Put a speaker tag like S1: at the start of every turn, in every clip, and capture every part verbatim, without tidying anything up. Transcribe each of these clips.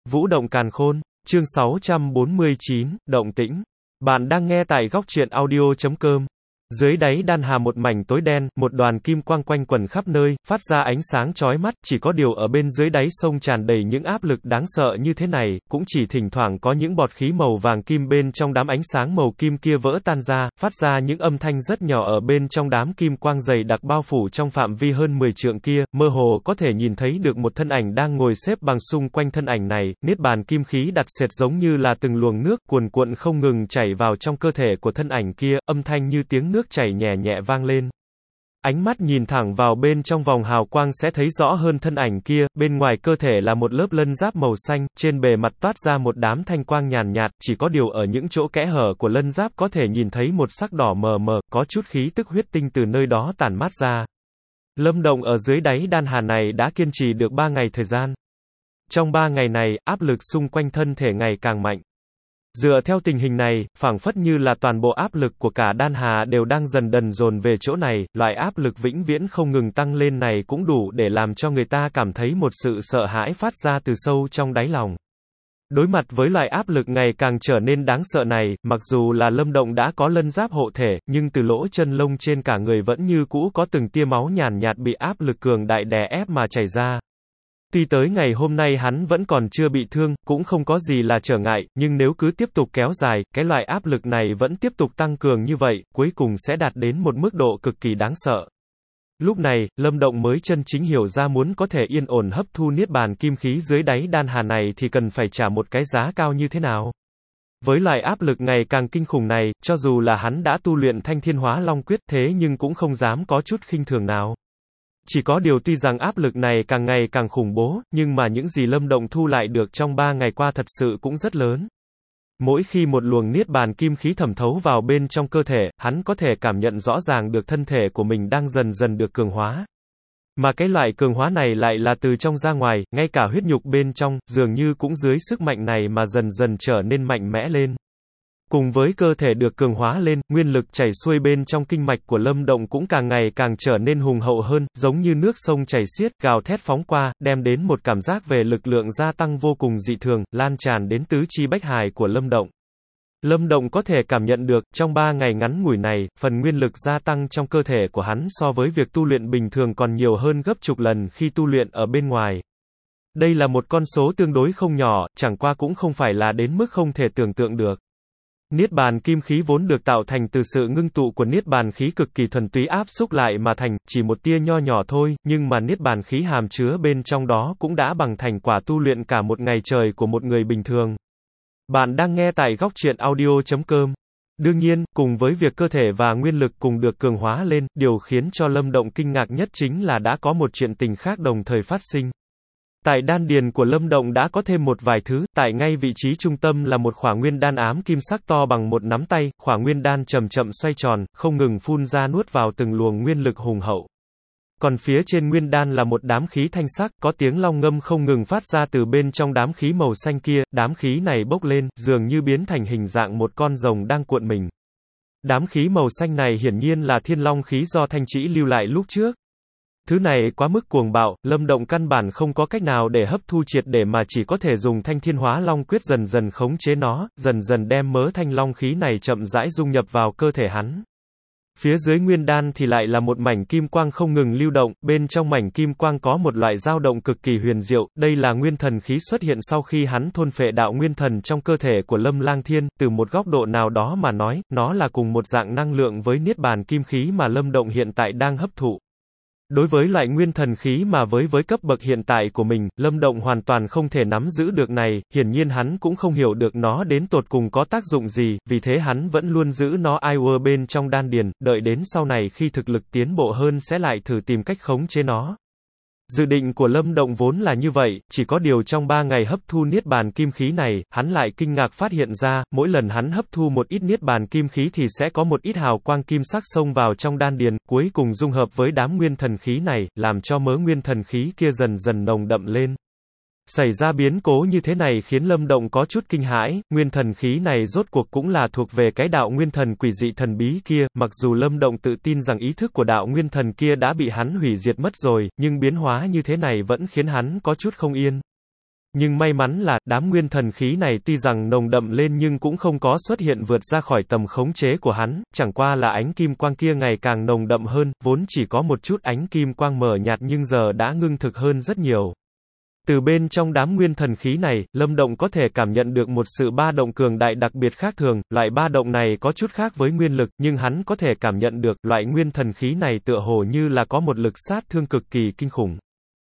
S1: Vũ động càn khôn, chương sáu trăm bốn mươi chín, động tĩnh. Bạn đang nghe tại góc truyện audio chấm com. Dưới đáy đan hà một mảnh tối đen, một đoàn kim quang quanh quẩn khắp nơi, phát ra ánh sáng chói mắt, chỉ có điều ở bên dưới đáy sông tràn đầy những áp lực đáng sợ như thế này, cũng chỉ thỉnh thoảng có những bọt khí màu vàng kim bên trong đám ánh sáng màu kim kia vỡ tan ra, phát ra những âm thanh rất nhỏ ở bên trong đám kim quang dày đặc bao phủ trong phạm vi hơn mười trượng kia, mơ hồ có thể nhìn thấy được một thân ảnh đang ngồi xếp bằng xung quanh thân ảnh này, niết bàn kim khí đặc sệt giống như là từng luồng nước cuồn cuộn không ngừng chảy vào trong cơ thể của thân ảnh kia, âm thanh như tiếng nước chảy nhẹ nhẹ vang lên. Ánh mắt nhìn thẳng vào bên trong vòng hào quang sẽ thấy rõ hơn thân ảnh kia, bên ngoài cơ thể là một lớp lân giáp màu xanh, trên bề mặt toát ra một đám thanh quang nhàn nhạt, chỉ có điều ở những chỗ kẽ hở của lân giáp có thể nhìn thấy một sắc đỏ mờ mờ, có chút khí tức huyết tinh từ nơi đó tản mát ra. Lâm Động ở dưới đáy đan hà này đã kiên trì được ba ngày thời gian. Trong ba ngày này, áp lực xung quanh thân thể ngày càng mạnh. Dựa theo tình hình này, phảng phất như là toàn bộ áp lực của cả đan hà đều đang dần dần dồn về chỗ này, loại áp lực vĩnh viễn không ngừng tăng lên này cũng đủ để làm cho người ta cảm thấy một sự sợ hãi phát ra từ sâu trong đáy lòng. Đối mặt với loại áp lực ngày càng trở nên đáng sợ này, mặc dù là Lâm Động đã có lân giáp hộ thể, nhưng từ lỗ chân lông trên cả người vẫn như cũ có từng tia máu nhàn nhạt bị áp lực cường đại đè ép mà chảy ra. Tuy tới ngày hôm nay hắn vẫn còn chưa bị thương, cũng không có gì là trở ngại, nhưng nếu cứ tiếp tục kéo dài, cái loại áp lực này vẫn tiếp tục tăng cường như vậy, cuối cùng sẽ đạt đến một mức độ cực kỳ đáng sợ. Lúc này, Lâm Động mới chân chính hiểu ra muốn có thể yên ổn hấp thu niết bàn kim khí dưới đáy đan hà này thì cần phải trả một cái giá cao như thế nào. Với loại áp lực ngày càng kinh khủng này, cho dù là hắn đã tu luyện Thanh Thiên Hóa Long Quyết thế nhưng cũng không dám có chút khinh thường nào. Chỉ có điều tuy rằng áp lực này càng ngày càng khủng bố, nhưng mà những gì Lâm Động thu lại được trong ba ngày qua thật sự cũng rất lớn. Mỗi khi một luồng niết bàn kim khí thẩm thấu vào bên trong cơ thể, hắn có thể cảm nhận rõ ràng được thân thể của mình đang dần dần được cường hóa. Mà cái loại cường hóa này lại là từ trong ra ngoài, ngay cả huyết nhục bên trong, dường như cũng dưới sức mạnh này mà dần dần trở nên mạnh mẽ lên. Cùng với cơ thể được cường hóa lên, nguyên lực chảy xuôi bên trong kinh mạch của Lâm Động cũng càng ngày càng trở nên hùng hậu hơn, giống như nước sông chảy xiết, gào thét phóng qua, đem đến một cảm giác về lực lượng gia tăng vô cùng dị thường, lan tràn đến tứ chi bách hải của Lâm Động. Lâm Động có thể cảm nhận được, trong ba ngày ngắn ngủi này, phần nguyên lực gia tăng trong cơ thể của hắn so với việc tu luyện bình thường còn nhiều hơn gấp chục lần khi tu luyện ở bên ngoài. Đây là một con số tương đối không nhỏ, chẳng qua cũng không phải là đến mức không thể tưởng tượng được. Niết bàn kim khí vốn được tạo thành từ sự ngưng tụ của niết bàn khí cực kỳ thuần túy áp xúc lại mà thành, chỉ một tia nho nhỏ thôi, nhưng mà niết bàn khí hàm chứa bên trong đó cũng đã bằng thành quả tu luyện cả một ngày trời của một người bình thường. Bạn đang nghe tại góc truyện audio chấm com. Đương nhiên, cùng với việc cơ thể và nguyên lực cùng được cường hóa lên, điều khiến cho Lâm Động kinh ngạc nhất chính là đã có một chuyện tình khác đồng thời phát sinh. Tại đan điền của Lâm Động đã có thêm một vài thứ, tại ngay vị trí trung tâm là một khỏa nguyên đan ám kim sắc to bằng một nắm tay, khỏa nguyên đan chậm chậm xoay tròn, không ngừng phun ra nuốt vào từng luồng nguyên lực hùng hậu. Còn phía trên nguyên đan là một đám khí thanh sắc, có tiếng long ngâm không ngừng phát ra từ bên trong đám khí màu xanh kia, đám khí này bốc lên, dường như biến thành hình dạng một con rồng đang cuộn mình. Đám khí màu xanh này hiển nhiên là thiên long khí do Thanh Trĩ lưu lại lúc trước. Thứ này quá mức cuồng bạo, Lâm Động căn bản không có cách nào để hấp thu triệt để mà chỉ có thể dùng Thanh Thiên Hóa Long Quyết dần dần khống chế nó, dần dần đem mớ thanh long khí này chậm rãi dung nhập vào cơ thể hắn. Phía dưới nguyên đan thì lại là một mảnh kim quang không ngừng lưu động, bên trong mảnh kim quang có một loại dao động cực kỳ huyền diệu, đây là nguyên thần khí xuất hiện sau khi hắn thôn phệ đạo nguyên thần trong cơ thể của Lâm Lang Thiên, từ một góc độ nào đó mà nói, nó là cùng một dạng năng lượng với niết bàn kim khí mà Lâm Động hiện tại đang hấp thụ. Đối với loại nguyên thần khí mà với với cấp bậc hiện tại của mình, Lâm Động hoàn toàn không thể nắm giữ được này, hiển nhiên hắn cũng không hiểu được nó đến tột cùng có tác dụng gì, vì thế hắn vẫn luôn giữ nó ai quơ bên trong đan điền, đợi đến sau này khi thực lực tiến bộ hơn sẽ lại thử tìm cách khống chế nó. Dự định của Lâm Động vốn là như vậy, chỉ có điều trong ba ngày hấp thu niết bàn kim khí này, hắn lại kinh ngạc phát hiện ra, mỗi lần hắn hấp thu một ít niết bàn kim khí thì sẽ có một ít hào quang kim sắc xông vào trong đan điền, cuối cùng dung hợp với đám nguyên thần khí này, làm cho mớ nguyên thần khí kia dần dần nồng đậm lên. Xảy ra biến cố như thế này khiến Lâm Động có chút kinh hãi, nguyên thần khí này rốt cuộc cũng là thuộc về cái đạo nguyên thần quỷ dị thần bí kia, mặc dù Lâm Động tự tin rằng ý thức của đạo nguyên thần kia đã bị hắn hủy diệt mất rồi, nhưng biến hóa như thế này vẫn khiến hắn có chút không yên. Nhưng may mắn là, đám nguyên thần khí này tuy rằng nồng đậm lên nhưng cũng không có xuất hiện vượt ra khỏi tầm khống chế của hắn, chẳng qua là ánh kim quang kia ngày càng nồng đậm hơn, vốn chỉ có một chút ánh kim quang mờ nhạt nhưng giờ đã ngưng thực hơn rất nhiều. Từ bên trong đám nguyên thần khí này, Lâm Động có thể cảm nhận được một sự ba động cường đại đặc biệt khác thường, loại ba động này có chút khác với nguyên lực, nhưng hắn có thể cảm nhận được, loại nguyên thần khí này tựa hồ như là có một lực sát thương cực kỳ kinh khủng.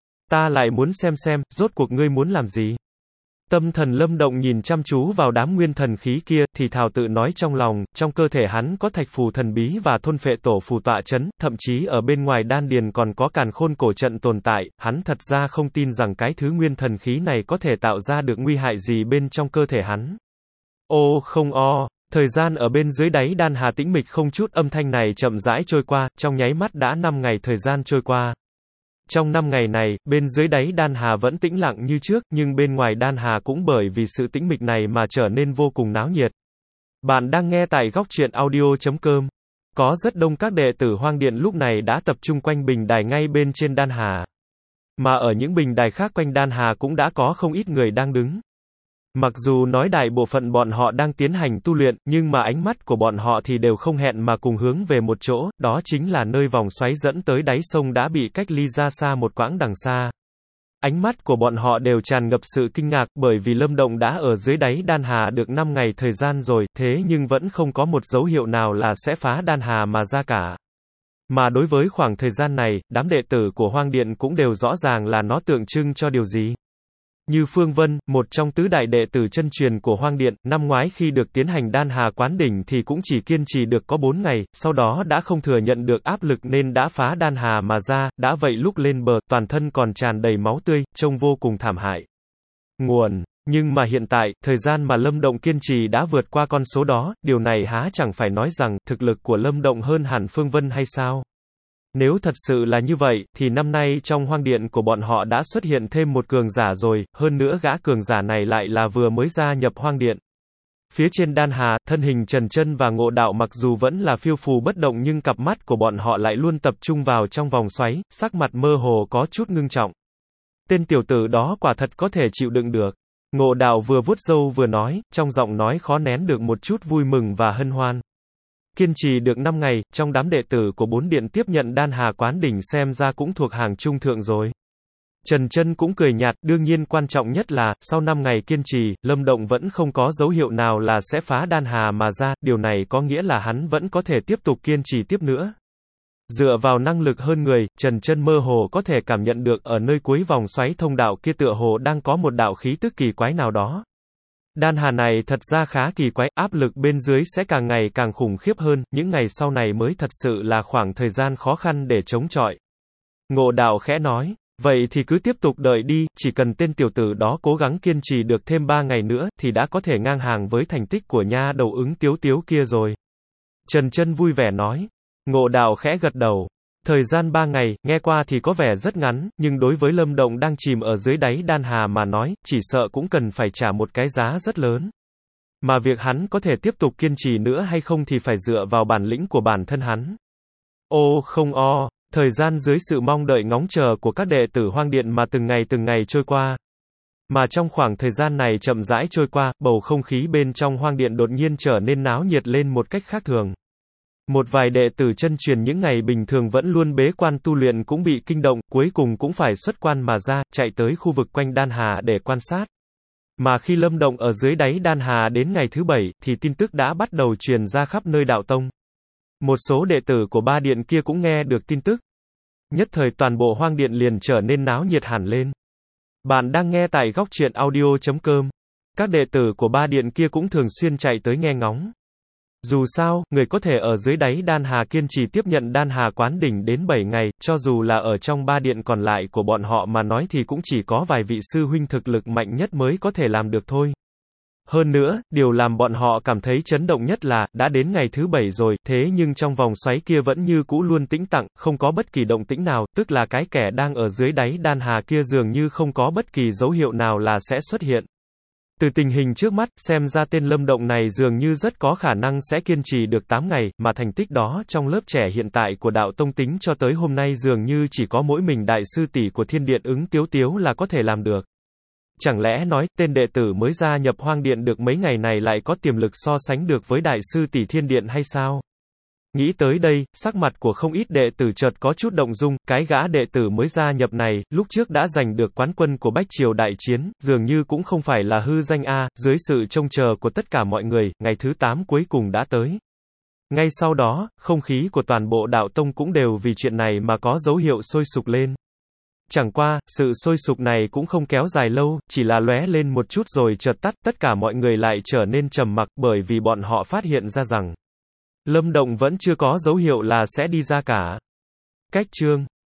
S1: Ta lại muốn xem xem, rốt cuộc ngươi muốn làm gì? Tâm thần Lâm Động nhìn chăm chú vào đám nguyên thần khí kia, thì thào tự nói trong lòng, trong cơ thể hắn có thạch phù thần bí và thôn phệ tổ phù tọa chấn, thậm chí ở bên ngoài đan điền còn có càn khôn cổ trận tồn tại, hắn thật ra không tin rằng cái thứ nguyên thần khí này có thể tạo ra được nguy hại gì bên trong cơ thể hắn. Ô không o, thời gian ở bên dưới đáy đan hà tĩnh mịch không chút âm thanh này chậm rãi trôi qua, trong nháy mắt đã năm ngày thời gian trôi qua. Trong năm ngày này, bên dưới đáy đan hà vẫn tĩnh lặng như trước, nhưng bên ngoài đan hà cũng bởi vì sự tĩnh mịch này mà trở nên vô cùng náo nhiệt. Bạn đang nghe tại góc truyện audio chấm com. Có rất đông các đệ tử Hoang Điện lúc này đã tập trung quanh bình đài ngay bên trên đan hà. Mà ở những bình đài khác quanh đan hà cũng đã có không ít người đang đứng. Mặc dù nói đại bộ phận bọn họ đang tiến hành tu luyện, nhưng mà ánh mắt của bọn họ thì đều không hẹn mà cùng hướng về một chỗ, đó chính là nơi vòng xoáy dẫn tới đáy sông đã bị cách ly ra xa một quãng đằng xa. Ánh mắt của bọn họ đều tràn ngập sự kinh ngạc, bởi vì Lâm Động đã ở dưới đáy đan hà được năm ngày thời gian rồi, thế nhưng vẫn không có một dấu hiệu nào là sẽ phá đan hà mà ra cả. Mà đối với khoảng thời gian này, đám đệ tử của Hoang Điện cũng đều rõ ràng là nó tượng trưng cho điều gì. Như Phương Vân, một trong tứ đại đệ tử chân truyền của Hoang Điện, năm ngoái khi được tiến hành đan hà quán đỉnh thì cũng chỉ kiên trì được có bốn ngày, sau đó đã không thừa nhận được áp lực nên đã phá đan hà mà ra, đã vậy lúc lên bờ, toàn thân còn tràn đầy máu tươi, trông vô cùng thảm hại. Nguồn. Nhưng mà hiện tại, thời gian mà Lâm Động kiên trì đã vượt qua con số đó, điều này há chẳng phải nói rằng, thực lực của Lâm Động hơn hẳn Phương Vân hay sao? Nếu thật sự là như vậy, thì năm nay trong Hoang Điện của bọn họ đã xuất hiện thêm một cường giả rồi, hơn nữa gã cường giả này lại là vừa mới gia nhập Hoang Điện. Phía trên đan hà, thân hình Trần Chân và Ngộ Đạo mặc dù vẫn là phiêu phù bất động nhưng cặp mắt của bọn họ lại luôn tập trung vào trong vòng xoáy, sắc mặt mơ hồ có chút ngưng trọng. Tên tiểu tử đó quả thật có thể chịu đựng được. Ngộ Đạo vừa vuốt râu vừa nói, trong giọng nói khó nén được một chút vui mừng và hân hoan. Kiên trì được năm ngày, trong đám đệ tử của bốn điện tiếp nhận đan hà quán đỉnh xem ra cũng thuộc hàng trung thượng rồi. Trần Chân cũng cười nhạt, đương nhiên quan trọng nhất là, sau năm ngày kiên trì, Lâm Động vẫn không có dấu hiệu nào là sẽ phá đan hà mà ra, điều này có nghĩa là hắn vẫn có thể tiếp tục kiên trì tiếp nữa. Dựa vào năng lực hơn người, Trần Chân mơ hồ có thể cảm nhận được ở nơi cuối vòng xoáy thông đạo kia tựa hồ đang có một đạo khí tức kỳ quái nào đó. Đan hà này thật ra khá kỳ quái, áp lực bên dưới sẽ càng ngày càng khủng khiếp hơn, những ngày sau này mới thật sự là khoảng thời gian khó khăn để chống chọi. Ngộ Đạo khẽ nói, vậy thì cứ tiếp tục đợi đi, chỉ cần tên tiểu tử đó cố gắng kiên trì được thêm ba ngày nữa, thì đã có thể ngang hàng với thành tích của nha đầu ứng tiếu tiếu kia rồi. Trần Chân vui vẻ nói. Ngộ Đạo khẽ gật đầu. Thời gian ba ngày, nghe qua thì có vẻ rất ngắn, nhưng đối với Lâm Động đang chìm ở dưới đáy đan hà mà nói, chỉ sợ cũng cần phải trả một cái giá rất lớn. Mà việc hắn có thể tiếp tục kiên trì nữa hay không thì phải dựa vào bản lĩnh của bản thân hắn. Ô không o, thời gian dưới sự mong đợi ngóng chờ của các đệ tử Hoang Điện mà từng ngày từng ngày trôi qua. Mà trong khoảng thời gian này chậm rãi trôi qua, bầu không khí bên trong Hoang Điện đột nhiên trở nên náo nhiệt lên một cách khác thường. Một vài đệ tử chân truyền những ngày bình thường vẫn luôn bế quan tu luyện cũng bị kinh động, cuối cùng cũng phải xuất quan mà ra, chạy tới khu vực quanh đan hà để quan sát. Mà khi Lâm Động ở dưới đáy đan hà đến ngày thứ bảy, thì tin tức đã bắt đầu truyền ra khắp nơi đạo tông. Một số đệ tử của ba điện kia cũng nghe được tin tức. Nhất thời toàn bộ Hoang Điện liền trở nên náo nhiệt hẳn lên. Bạn đang nghe tại góc truyện audio chấm com. Các đệ tử của ba điện kia cũng thường xuyên chạy tới nghe ngóng. Dù sao, người có thể ở dưới đáy đan hà kiên trì tiếp nhận đan hà quán đỉnh đến bảy ngày, cho dù là ở trong ba điện còn lại của bọn họ mà nói thì cũng chỉ có vài vị sư huynh thực lực mạnh nhất mới có thể làm được thôi. Hơn nữa, điều làm bọn họ cảm thấy chấn động nhất là, đã đến ngày thứ bảy rồi, thế nhưng trong vòng xoáy kia vẫn như cũ luôn tĩnh tặng, không có bất kỳ động tĩnh nào, tức là cái kẻ đang ở dưới đáy đan hà kia dường như không có bất kỳ dấu hiệu nào là sẽ xuất hiện. Từ tình hình trước mắt, xem ra tên Lâm Động này dường như rất có khả năng sẽ kiên trì được tám ngày, mà thành tích đó trong lớp trẻ hiện tại của đạo tông tính cho tới hôm nay dường như chỉ có mỗi mình đại sư tỷ của Thiên Điện ứng tiếu tiếu là có thể làm được. Chẳng lẽ nói, tên đệ tử mới gia nhập Hoang Điện được mấy ngày này lại có tiềm lực so sánh được với Đại sư Tỷ Thiên Điện hay sao? Nghĩ tới đây, sắc mặt của không ít đệ tử chợt có chút động dung, cái gã đệ tử mới gia nhập này, lúc trước đã giành được quán quân của Bách Triều Đại Chiến, dường như cũng không phải là hư danh a. Dưới sự trông chờ của tất cả mọi người, ngày thứ tám cuối cùng đã tới. Ngay sau đó, không khí của toàn bộ đạo tông cũng đều vì chuyện này mà có dấu hiệu sôi sục lên. Chẳng qua, sự sôi sục này cũng không kéo dài lâu, chỉ là lóe lên một chút rồi chợt tắt, tất cả mọi người lại trở nên trầm mặc bởi vì bọn họ phát hiện ra rằng Lâm Động vẫn chưa có dấu hiệu là sẽ đi ra cả. Cách chương